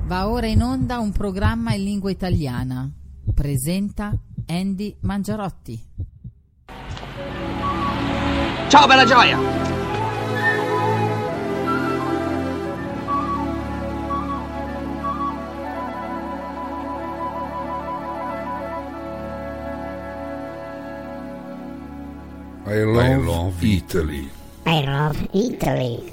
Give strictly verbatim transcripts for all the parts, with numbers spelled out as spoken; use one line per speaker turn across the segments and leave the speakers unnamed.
Va ora in onda un programma in lingua italiana. Presenta Andy Mangiarotti.
Ciao bella gioia!
I love, I love Italy.
I love Italy.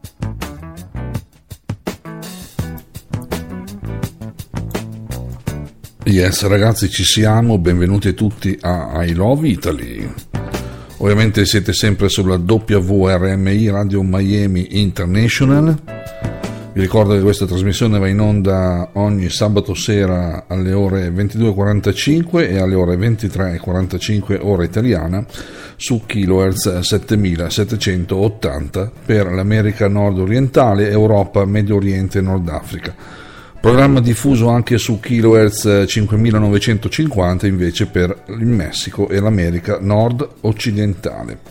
Yes, ragazzi, ci siamo, benvenuti tutti a I Love Italy. Ovviamente siete sempre sulla W R M I Radio Miami International. Vi ricordo che questa trasmissione va in onda ogni sabato sera alle ore ventidue e quarantacinque e alle ore ventitré e quarantacinque ora italiana su kilohertz settemilasettecentottanta per l'America nord-orientale, Europa, Medio Oriente e Nord Africa. Programma diffuso anche su kilohertz cinquemilanovecentocinquanta invece per il Messico e l'America nord-occidentale.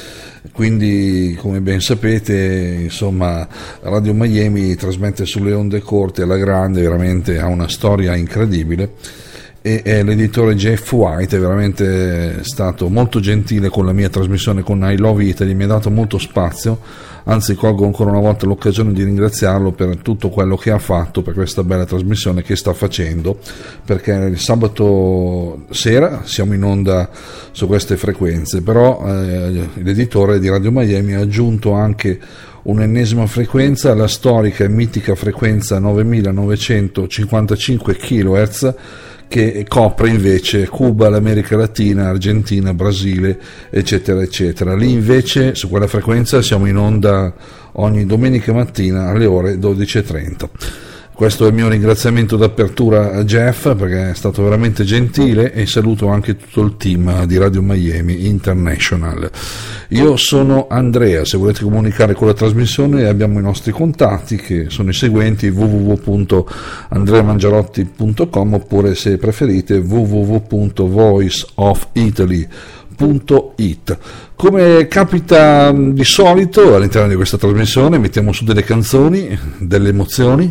Quindi, come ben sapete, insomma, Radio Miami trasmette sulle onde corte alla grande, veramente ha una storia incredibile, e, e l'editore Jeff White è veramente stato molto gentile con la mia trasmissione con I Love Italy, mi ha dato molto spazio. Anzi, colgo ancora una volta l'occasione di ringraziarlo per tutto quello che ha fatto per questa bella trasmissione che sta facendo, perché il sabato sera siamo in onda su queste frequenze, però eh, l'editore di Radio Miami ha aggiunto anche un'ennesima frequenza, la storica e mitica frequenza novemilanovecentocinquantacinque kilohertz, che copre invece Cuba, l'America Latina, Argentina, Brasile, eccetera eccetera. Lì invece su quella frequenza siamo in onda ogni domenica mattina alle ore dodici e trenta. Questo è il mio ringraziamento d'apertura a Jeff, perché è stato veramente gentile, e saluto anche tutto il team di Radio Miami International. Io sono Andrea, se volete comunicare con la trasmissione abbiamo i nostri contatti che sono i seguenti: w w w punto andrea mangiarotti punto com oppure, se preferite, w w w punto voice of italy punto it. Come capita di solito all'interno di questa trasmissione mettiamo su delle canzoni, delle emozioni,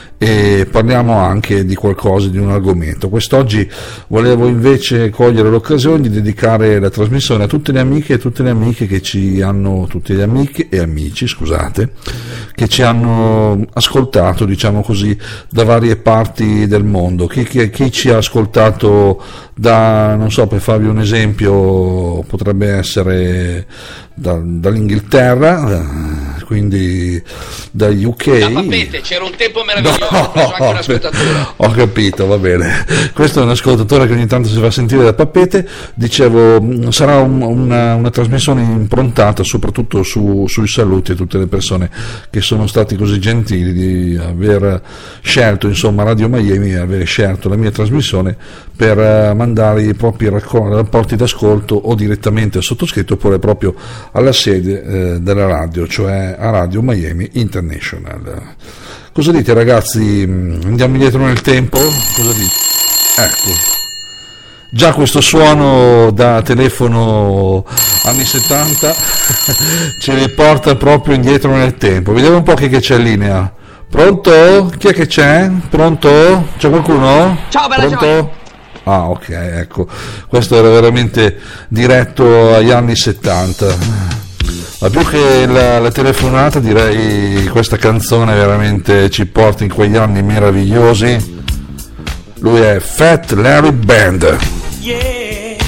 e parliamo anche di qualcosa, di un argomento. Quest'oggi volevo invece cogliere l'occasione di dedicare la trasmissione a tutte le amiche e tutte le amiche che ci hanno, tutte le amiche e amici, scusate, che ci hanno ascoltato, diciamo così, da varie parti del mondo. Chi, chi, chi ci ha ascoltato da, non so, per farvi un esempio, potrebbe essere da, dall'Inghilterra, quindi da U K.
Da Papete, c'era un tempo meraviglioso.
No,
ho preso anche un ascoltatore.
Ho capito, va bene. Questo è un ascoltatore che ogni tanto si fa sentire da Papete. Dicevo, sarà un, una, una trasmissione improntata soprattutto su, sui saluti a tutte le persone che sono stati così gentili di aver scelto, insomma, Radio Miami, aver scelto la mia trasmissione per mandare i propri rapporti d'ascolto o direttamente al sottoscritto oppure proprio alla sede eh, della radio, cioè a Radio Miami International. Cosa dite, ragazzi? Andiamo indietro nel tempo? Cosa dite? Ecco, già questo suono da telefono anni settanta ci riporta proprio indietro nel tempo. Vediamo un po' chi che c'è in linea. Pronto? Chi è che c'è? Pronto? C'è qualcuno?
Ciao bella
Pronto?
gioia!
Ah, ok, ecco, questo era veramente diretto agli anni settanta. Ma più che la, la telefonata, direi questa canzone veramente ci porta in quegli anni meravigliosi. Lui è Fat Larry Band.
Yeah,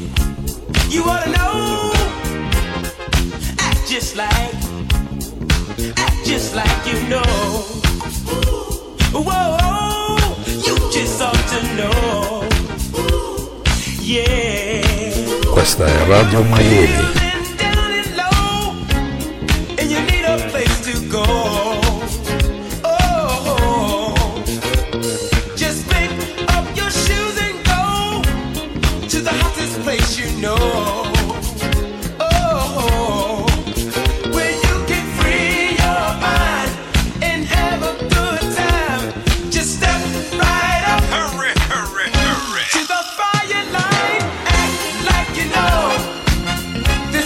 you ought to know, act just like, act just like you know. Whoa, you just ought to know. Yeah.
Questa è Radio Miami.
To the fire line, act like you know.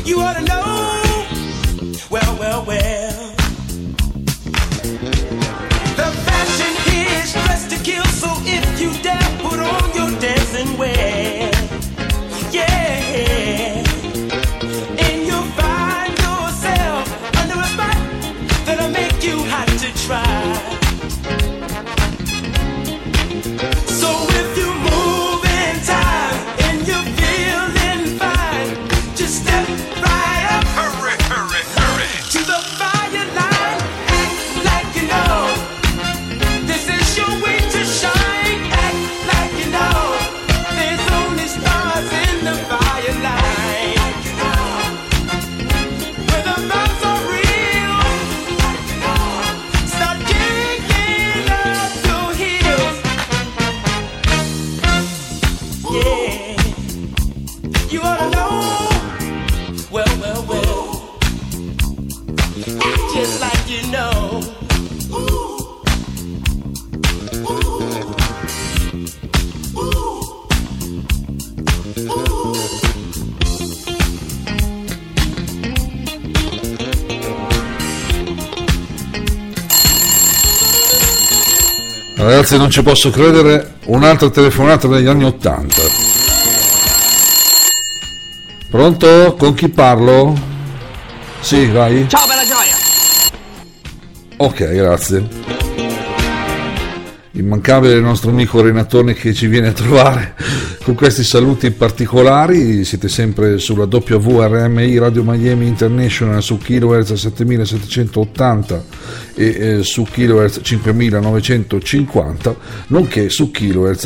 You ought to know. Well, well, well. The fashion here is dressed to kill, so if you dare put on your dancing wear, yeah, and you'll find yourself under a spot that'll make you hot to try. So if you move in time and you're feeling fine, just step right up, hurry, hurry, hurry, to the fire line. Act like you know this is your way to shine. Act like you know there's only stars in the fire line. Where the vibes are real, start kicking up your heels. Yeah, you ought to know. Well, well, well, act just like you know.
Ragazzi, non ci posso credere, un'altra telefonata degli anni ottanta. Pronto? Con chi parlo? Sì, vai.
Ciao bella gioia.
Ok, grazie. Immancabile il nostro amico Renatone che ci viene a trovare con questi saluti particolari. Siete sempre sulla W R M I Radio Miami International su kilohertz settemilasettecentottanta e eh, su kilohertz cinquemilanovecentocinquanta, nonché su kilohertz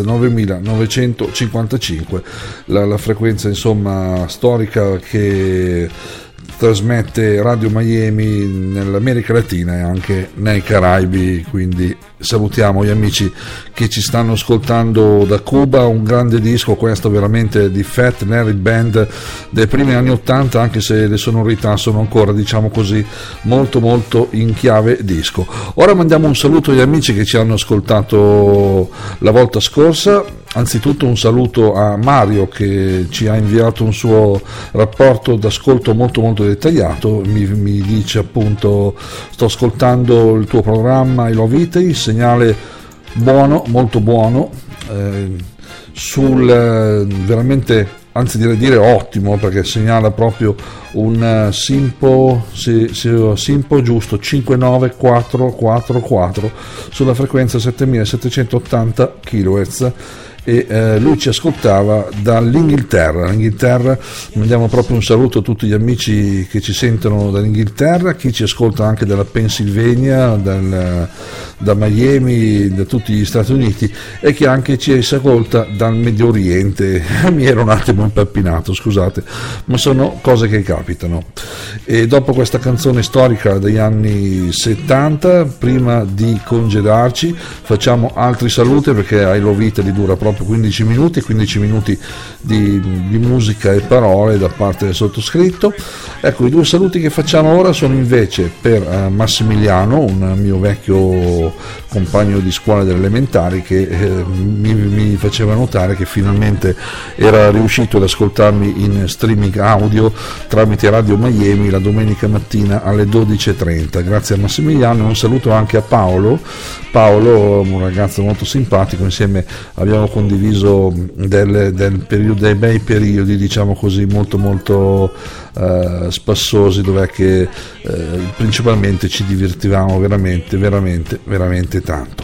novemilanovecentocinquantacinque, la, la frequenza insomma storica che trasmette Radio Miami nell'America Latina e anche nei Caraibi. Quindi salutiamo gli amici che ci stanno ascoltando da Cuba. Un grande disco questo veramente di Fat Larry Band dei primi anni ottanta, anche se le sonorità sono ancora, diciamo così, molto molto in chiave disco. Ora mandiamo un saluto agli amici che ci hanno ascoltato la volta scorsa. Anzitutto un saluto a Mario che ci ha inviato un suo rapporto d'ascolto molto molto dettagliato. Mi, mi dice appunto: sto ascoltando il tuo programma I Love Italy, segnale buono, molto buono, eh, sul eh, veramente, anzi direi dire ottimo, perché segnala proprio un uh, Simpo, sì, sì, Simpo giusto cinquantanove quattrocentoquarantaquattro sulla frequenza settemilasettecentottanta kilohertz. E eh, lui ci ascoltava dall'Inghilterra. L'Inghilterra, mandiamo proprio un saluto a tutti gli amici che ci sentono dall'Inghilterra, chi ci ascolta anche dalla Pennsylvania, dal, da Miami, da tutti gli Stati Uniti, e chi anche ci ascolta dal Medio Oriente. Mi ero un attimo impappinato, scusate, ma sono cose che capitano. E dopo questa canzone storica degli anni settanta, prima di congedarci, facciamo altri saluti, perché I Love Italy dura proprio quindici minuti, quindici minuti di, di musica e parole da parte del sottoscritto. Ecco, i due saluti che facciamo ora sono invece per uh, Massimiliano, un mio vecchio compagno di scuola delle elementari, che eh, mi, mi faceva notare che finalmente era riuscito ad ascoltarmi in streaming audio tramite Radio Miami la domenica mattina alle dodici e trenta. Grazie a Massimiliano. Un saluto anche a Paolo Paolo, un ragazzo molto simpatico, insieme abbiamo condiviso del, del periodo, dei bei periodi, diciamo così, molto molto uh, spassosi, dov'è che uh, principalmente ci divertivamo veramente veramente veramente tanto.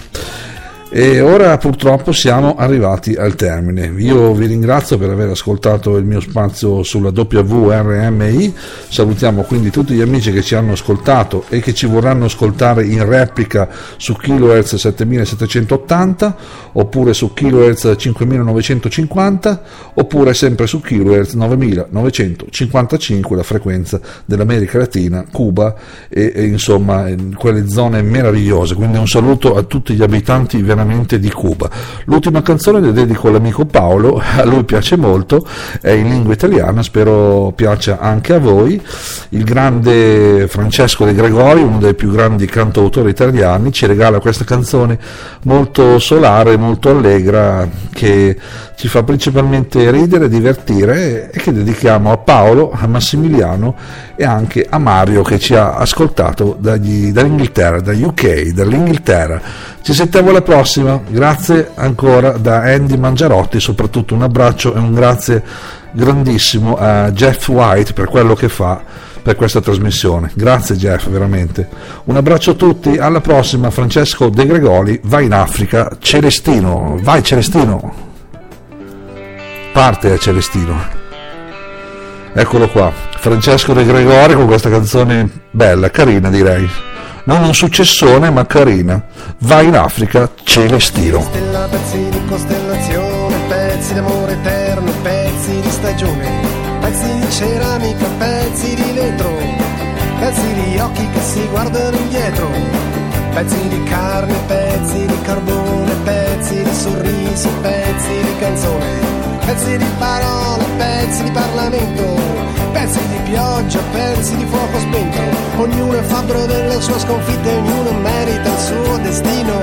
E ora purtroppo siamo arrivati al termine. Io vi ringrazio per aver ascoltato il mio spazio sulla W R M I. Salutiamo quindi tutti gli amici che ci hanno ascoltato e che ci vorranno ascoltare in replica su kilohertz settemilasettecentottanta, oppure su kilohertz cinquemilanovecentocinquanta, oppure sempre su kilohertz novemilanovecentocinquantacinque, la frequenza dell'America Latina, Cuba e, e insomma quelle zone meravigliose. Quindi un saluto a tutti gli abitanti veramente veramente di Cuba. L'ultima canzone la dedico all'amico Paolo, a lui piace molto, è in lingua italiana, spero piaccia anche a voi. Il grande Francesco De Gregori, uno dei più grandi cantautori italiani, ci regala questa canzone molto solare, molto allegra, che ci fa principalmente ridere, divertire, e che dedichiamo a Paolo, a Massimiliano e anche a Mario, che ci ha ascoltato dagli, dall'Inghilterra, dagli U K, dall'Inghilterra. Ci sentiamo alla prossima, grazie ancora da Andy Mangiarotti, soprattutto un abbraccio e un grazie grandissimo a Jeff White per quello che fa per questa trasmissione. Grazie Jeff, veramente. Un abbraccio a tutti, alla prossima. Francesco De Gregori, vai in Africa, Celestino, vai Celestino, parte a Celestino, eccolo qua, Francesco De Gregori con questa canzone bella, carina direi, non un successone ma carina, vai in Africa, Celestino.
Stella, pezzi di costellazione, pezzi d'amore eterno, pezzi di stagione, pezzi di ceramica, pezzi di vetro, pezzi di occhi che si guardano indietro, pezzi di carne, pezzi di carbone, pezzi di sorriso, pezzi di canzone, pezzi di parole, pezzi di Parlamento, pezzi di pioggia, pezzi di fuoco spento, ognuno è fabbro delle sue sconfitte, ognuno merita il suo destino.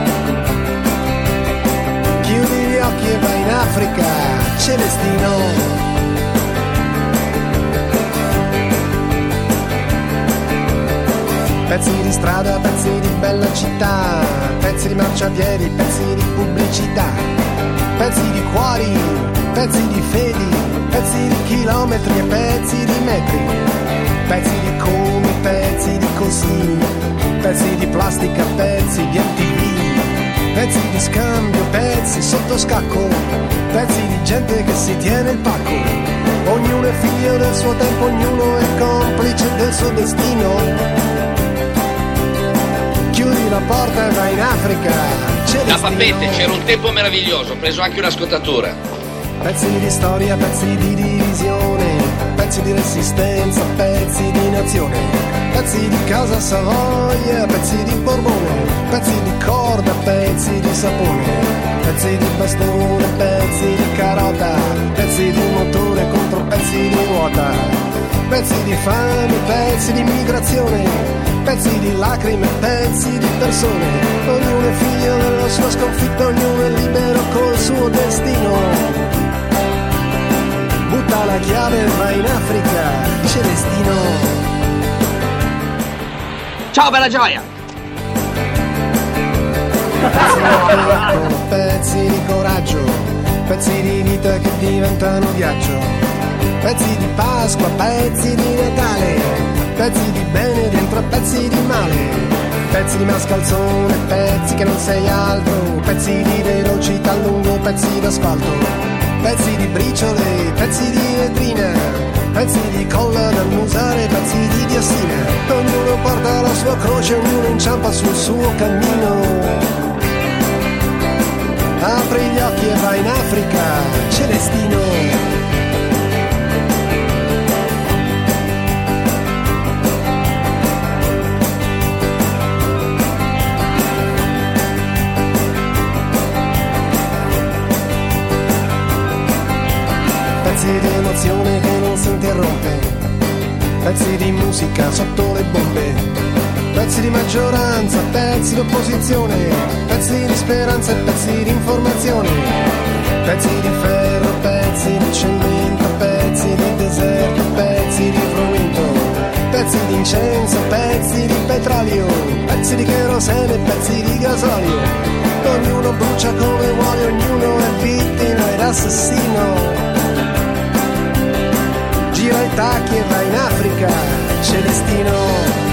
Chiudi gli occhi e vai in Africa, Celestino. Pezzi di strada, pezzi di bella città, pezzi di marciapiedi, pezzi di pubblicità, pezzi di cuori, pezzi di fedi, pezzi di chilometri e pezzi di metri, pezzi di come, pezzi di così, pezzi di plastica, pezzi di M T V, pezzi di scambio, pezzi sotto scacco, pezzi di gente che si tiene il pacco, ognuno è figlio del suo tempo, ognuno è complice del suo destino. Chiudi la porta e vai in Africa, Celestino.
Da Pappete c'era un tempo meraviglioso, ho preso anche una scottatura.
Pezzi di storia, pezzi di divisione, pezzi di resistenza, pezzi di nazione, pezzi di casa Savoia, pezzi di Borbone, pezzi di corda, pezzi di sapone, pezzi di bastone, pezzi di carota, pezzi di motore contro pezzi di ruota, pezzi di fame, pezzi di migrazione, pezzi di lacrime, pezzi di persone, ognuno è figlio della sua sconfitta, ognuno è libero col suo destino. Butta la chiave e vai in Africa, Celestino.
Ciao bella gioia!
Pezzi di corpo, pezzi di coraggio, pezzi di vita che diventano viaggio, pezzi di Pasqua, pezzi di Natale, pezzi di bene dentro pezzi di male, pezzi di mascalzone, pezzi che non sei altro, pezzi di velocità lungo, pezzi d'asfalto, pezzi di briciole, pezzi di vetrina, pezzi di colla da annusare, pezzi di diossina, ognuno porta la sua croce, ognuno inciampa sul suo cammino. Apri gli occhi e vai in Africa, Celestino. Pezzi di emozione che non si interrompe, pezzi di musica sotto le bombe, pezzi di maggioranza, pezzi di opposizione, pezzi di speranza e pezzi di informazione, pezzi di ferro, pezzi di cemento, pezzi di deserto, pezzi di frumento, pezzi di incenso, pezzi di petrolio, pezzi di kerosene, pezzi di gasolio, ognuno brucia come vuole, ognuno è vittima ed assassino. Gira i tacchi e vai in Africa, Celestino.